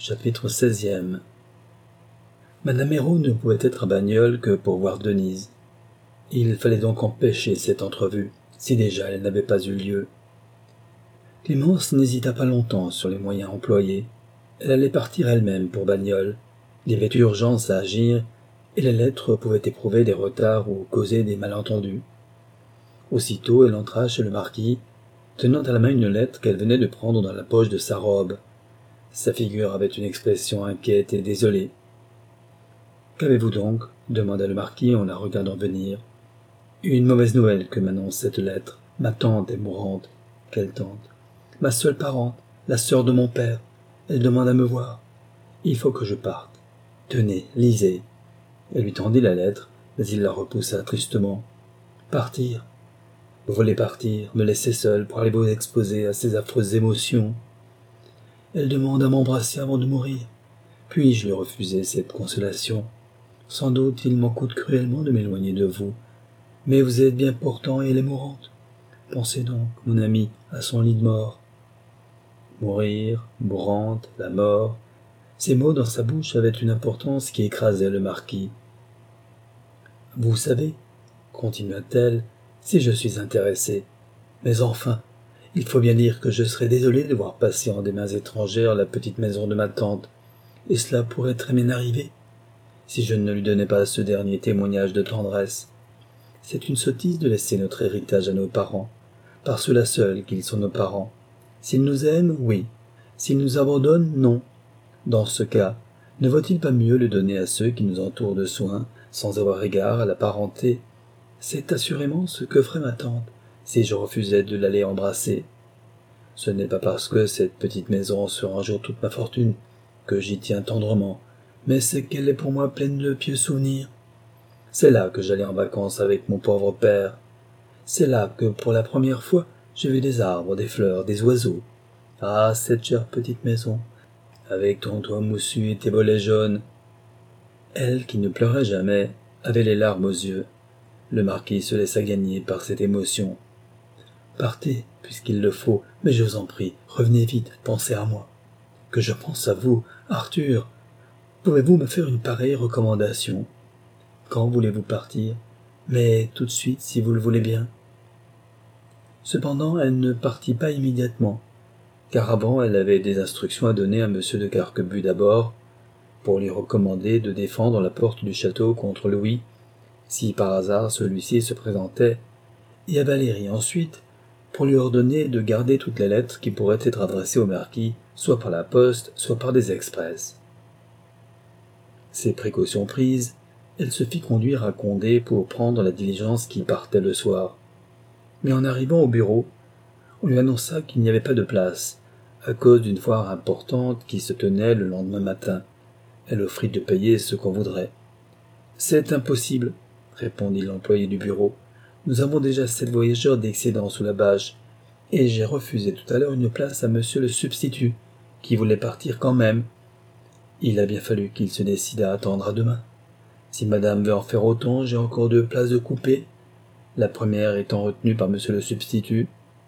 Chapitre 16e. Madame Hérault ne pouvait être à Bagnoles que pour voir Denise. Il fallait donc empêcher cette entrevue, si déjà elle n'avait pas eu lieu. Clémence n'hésita pas longtemps sur les moyens employés. Elle allait partir elle-même pour Bagnoles. Il y avait urgence à agir, et les lettres pouvaient éprouver des retards ou causer des malentendus. Aussitôt elle entra chez le marquis, tenant à la main une lettre qu'elle venait de prendre dans la poche de sa robe. Sa figure avait une expression inquiète et désolée. « Qu'avez-vous donc » demanda le marquis en la regardant venir. « Une mauvaise nouvelle que m'annonce cette lettre. Ma tante est mourante. »« Quelle tante ?»« Ma seule parente, la sœur de mon père. Elle demande à me voir. Il faut que je parte. Tenez, lisez. » Elle lui tendit la lettre, mais il la repoussa tristement. « Partir. Vous voulez partir, me laisser seule pour aller vous exposer à ces affreuses émotions. Elle demande à m'embrasser avant de mourir. Puis-je lui refuser cette consolation? Sans doute il m'en coûte cruellement de m'éloigner de vous. Mais vous êtes bien portant et elle est mourante. Pensez donc, mon ami, à son lit de mort. Mourir, mourante, la mort. Ces mots dans sa bouche avaient une importance qui écrasait le marquis. Vous savez, continua-t-elle, si je suis intéressée. Mais enfin, il faut bien dire que je serais désolé de voir passer en des mains étrangères la petite maison de ma tante, et cela pourrait très bien arriver, si je ne lui donnais pas ce dernier témoignage de tendresse. C'est une sottise de laisser notre héritage à nos parents, par ceux-là seuls qu'ils sont nos parents. S'ils nous aiment, oui. S'ils nous abandonnent, non. Dans ce cas, ne vaut-il pas mieux le donner à ceux qui nous entourent de soins, sans avoir égard à la parenté? C'est assurément ce que ferait ma tante, si je refusais de l'aller embrasser. Ce n'est pas parce que cette petite maison sera un jour toute ma fortune que j'y tiens tendrement, mais c'est qu'elle est pour moi pleine de pieux souvenirs. C'est là que j'allais en vacances avec mon pauvre père. C'est là que, pour la première fois, j'ai vu des arbres, des fleurs, des oiseaux. Ah, cette chère petite maison, avec ton toit moussu et tes volets jaunes. Elle, qui ne pleurait jamais, avait les larmes aux yeux. Le marquis se laissa gagner par cette émotion. Partez, puisqu'il le faut, mais je vous en prie, revenez vite, pensez à moi. Que je pense à vous, Arthur. Pouvez-vous me faire une pareille recommandation? Quand voulez-vous partir? Mais tout de suite, si vous le voulez bien. Cependant, elle ne partit pas immédiatement, car avant elle avait des instructions à donner à M. de Carquebus d'abord, pour lui recommander de défendre la porte du château contre Louis, si par hasard celui-ci se présentait, et à Valérie ensuite, pour lui ordonner de garder toutes les lettres qui pourraient être adressées au marquis, soit par la poste, soit par des express. Ces précautions prises, elle se fit conduire à Condé pour prendre la diligence qui partait le soir. Mais en arrivant au bureau, on lui annonça qu'il n'y avait pas de place, à cause d'une foire importante qui se tenait le lendemain matin. Elle offrit de payer ce qu'on voudrait. « C'est impossible, » répondit l'employé du bureau. « Nous avons déjà 7 voyageurs d'excédent sous la bâche, et j'ai refusé tout à l'heure une place à monsieur le substitut, qui voulait partir quand même. Il a bien fallu qu'il se décide à attendre à demain. Si madame veut en faire autant, j'ai encore 2 places de coupé, la première étant retenue par monsieur le substitut. »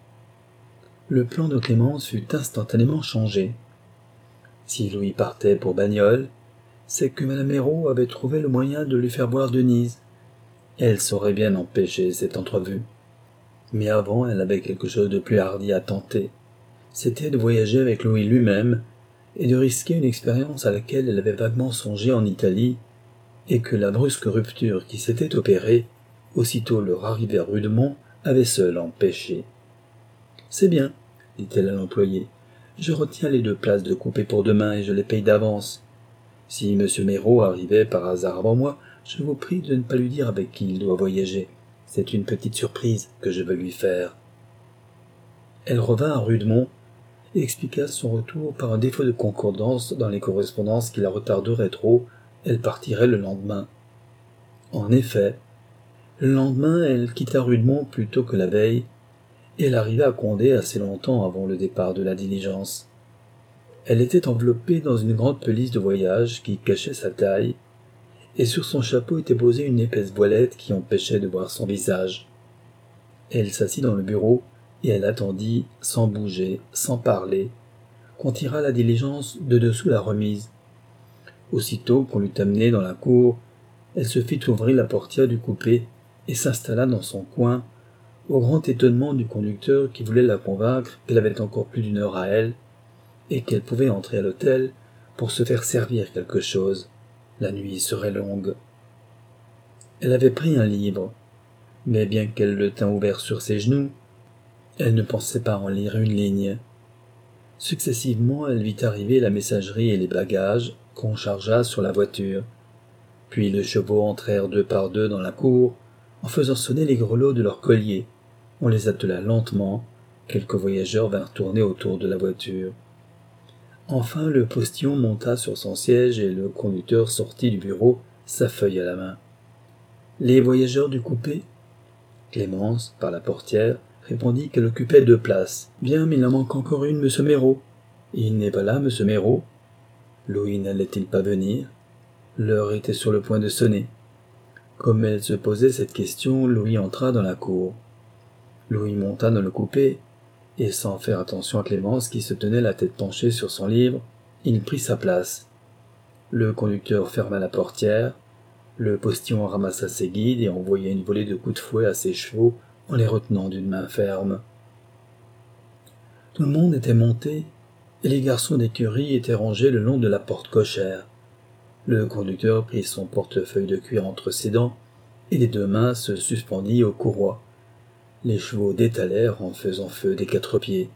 Le plan de Clémence fut instantanément changé. Si Louis partait pour Bagnoles, c'est que madame Hérault avait trouvé le moyen de lui faire voir Denise. Elle saurait bien empêcher cette entrevue. Mais avant, elle avait quelque chose de plus hardi à tenter. C'était de voyager avec Louis lui-même et de risquer une expérience à laquelle elle avait vaguement songé en Italie, et que la brusque rupture qui s'était opérée, aussitôt leur arrivée à Rudemont, avait seule empêché. « C'est bien, » dit-elle à l'employé. « Je retiens les 2 places de coupé pour demain et je les paye d'avance. Si M. Mérault arrivait par hasard avant moi, je vous prie de ne pas lui dire avec qui il doit voyager. C'est une petite surprise que je veux lui faire. » Elle revint à Rudemont et expliqua son retour par un défaut de concordance dans les correspondances qui la retarderaient trop. Elle partirait le lendemain. En effet, le lendemain, elle quitta Rudemont plus tôt que la veille, et elle arriva à Condé assez longtemps avant le départ de la diligence. Elle était enveloppée dans une grande pelisse de voyage qui cachait sa taille, et sur son chapeau était posée une épaisse voilette qui empêchait de voir son visage. Elle s'assit dans le bureau, et elle attendit, sans bouger, sans parler, qu'on tira la diligence de dessous la remise. Aussitôt qu'on l'eut amenée dans la cour, elle se fit ouvrir la portière du coupé et s'installa dans son coin, au grand étonnement du conducteur qui voulait la convaincre qu'elle avait encore plus d'une heure à elle, et qu'elle pouvait entrer à l'hôtel pour se faire servir quelque chose. La nuit serait longue. Elle avait pris un livre, mais bien qu'elle le tînt ouvert sur ses genoux, elle ne pensait pas en lire une ligne. Successivement, elle vit arriver la messagerie et les bagages qu'on chargea sur la voiture. Puis les chevaux entrèrent deux par deux dans la cour, en faisant sonner les grelots de leurs colliers. On les attela lentement, quelques voyageurs vinrent tourner autour de la voiture. Enfin le postillon monta sur son siège et le conducteur sortit du bureau, sa feuille à la main. Les voyageurs du coupé? Clémence, par la portière, répondit qu'elle occupait 2 places. Bien, mais il en manque encore une, monsieur Méraud. Il n'est pas là, monsieur Méraud. Louis n'allait-il pas venir? L'heure était sur le point de sonner. Comme elle se posait cette question, Louis entra dans la cour. Louis monta dans le coupé, et sans faire attention à Clémence qui se tenait la tête penchée sur son livre, il prit sa place. Le conducteur ferma la portière, le postillon ramassa ses guides et envoya une volée de coups de fouet à ses chevaux en les retenant d'une main ferme. Tout le monde était monté, et les garçons d'écurie étaient rangés le long de la porte cochère. Le conducteur prit son portefeuille de cuir entre ses dents, et des 2 mains se suspendit aux courroies. Les chevaux détalèrent en faisant feu des 4 pieds.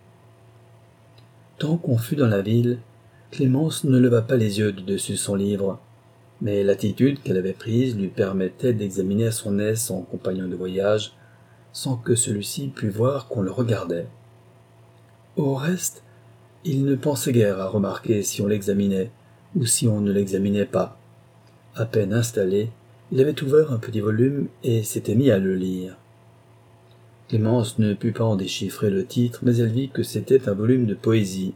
Tant qu'on fut dans la ville, Clémence ne leva pas les yeux de dessus son livre, mais l'attitude qu'elle avait prise lui permettait d'examiner à son aise son compagnon de voyage, sans que celui-ci pût voir qu'on le regardait. Au reste, il ne pensait guère à remarquer si on l'examinait, ou si on ne l'examinait pas. À peine installé, il avait ouvert un petit volume et s'était mis à le lire. Clémence ne put pas en déchiffrer le titre, mais elle vit que c'était un volume de poésie.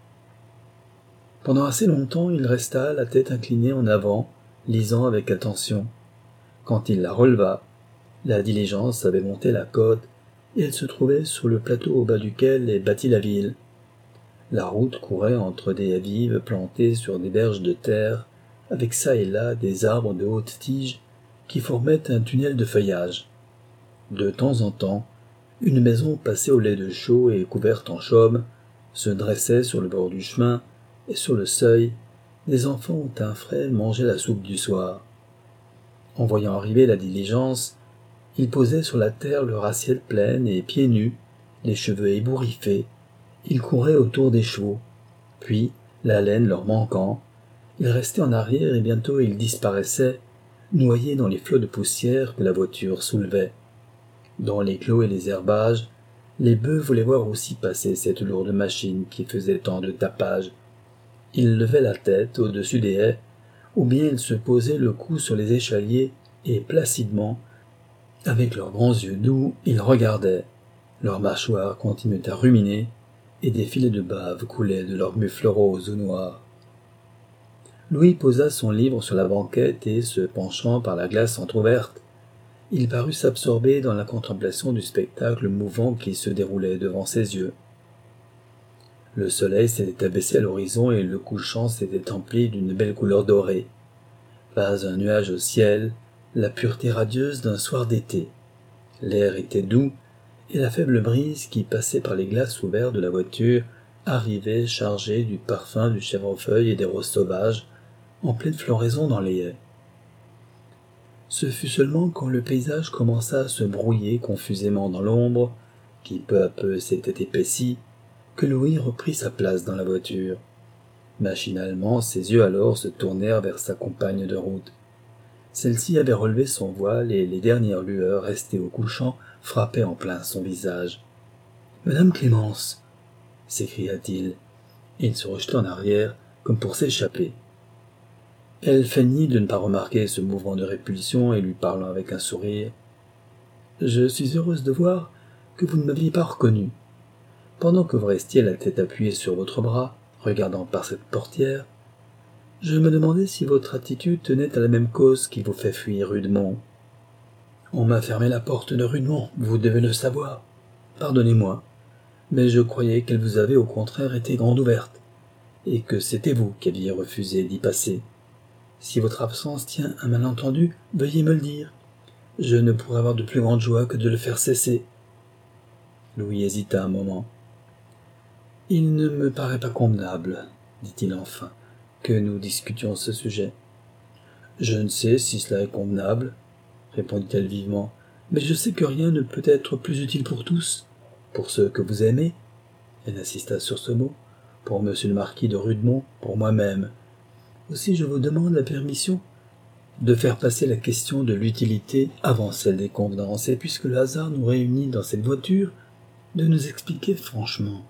Pendant assez longtemps, il resta, la tête inclinée en avant, lisant avec attention. Quand il la releva, la diligence avait monté la côte, et elle se trouvait sur le plateau au bas duquel est bâtie la ville. La route courait entre des haies vives plantées sur des berges de terre, avec çà et là des arbres de haute tige qui formaient un tunnel de feuillage. De temps en temps, une maison passée au lait de chaux et couverte en chaume se dressait sur le bord du chemin, et sur le seuil, des enfants au teint frais mangeaient la soupe du soir. En voyant arriver la diligence, ils posaient sur la terre leur assiette pleine et pieds nus, les cheveux ébouriffés, ils couraient autour des chevaux. Puis, la laine leur manquant, ils restaient en arrière et bientôt ils disparaissaient, noyés dans les flots de poussière que la voiture soulevait. Dans les clos et les herbages, les bœufs voulaient voir aussi passer cette lourde machine qui faisait tant de tapage. Ils levaient la tête au-dessus des haies, ou bien ils se posaient le cou sur les échaliers et placidement, avec leurs grands yeux doux, ils regardaient. Leurs mâchoires continuaient à ruminer, et des filets de bave coulaient de leurs mufles roses ou noirs. Louis posa son livre sur la banquette et, se penchant par la glace entr'ouverte, il parut s'absorber dans la contemplation du spectacle mouvant qui se déroulait devant ses yeux. Le soleil s'était abaissé à l'horizon et le couchant s'était empli d'une belle couleur dorée. Pas un nuage au ciel, la pureté radieuse d'un soir d'été. L'air était doux, et la faible brise qui passait par les glaces ouvertes de la voiture arrivait chargée du parfum du chèvrefeuille et des roses sauvages, en pleine floraison dans les haies. Ce fut seulement quand le paysage commença à se brouiller confusément dans l'ombre, qui peu à peu s'était épaissie, que Louis reprit sa place dans la voiture. Machinalement, ses yeux alors se tournèrent vers sa compagne de route. Celle-ci avait relevé son voile et les dernières lueurs restées au couchant frappaient en plein son visage. « Madame Clémence !» s'écria-t-il. Il se rejeta en arrière, comme pour s'échapper. Elle feignit de ne pas remarquer ce mouvement de répulsion et lui parlant avec un sourire. « Je suis heureuse de voir que vous ne m'aviez pas reconnu. Pendant que vous restiez la tête appuyée sur votre bras, regardant par cette portière, je me demandais si votre attitude tenait à la même cause qui vous fait fuir rudement. On m'a fermé la porte de Rudemont, vous devez le savoir. Pardonnez-moi. Mais je croyais qu'elle vous avait au contraire été grande ouverte, et que c'était vous qui aviez refusé d'y passer. Si votre absence tient à un malentendu, veuillez me le dire. Je ne pourrais avoir de plus grande joie que de le faire cesser. » Louis hésita un moment. « Il ne me paraît pas convenable, dit-il enfin, que nous discutions ce sujet. »« Je ne sais si cela est convenable, répondit-elle vivement, mais je sais que rien ne peut être plus utile pour tous, pour ceux que vous aimez, elle insista sur ce mot, pour monsieur le marquis de Rudemont, pour moi-même. Aussi je vous demande la permission de faire passer la question de l'utilité avant celle des convenances, et puisque le hasard nous réunit dans cette voiture, de nous expliquer franchement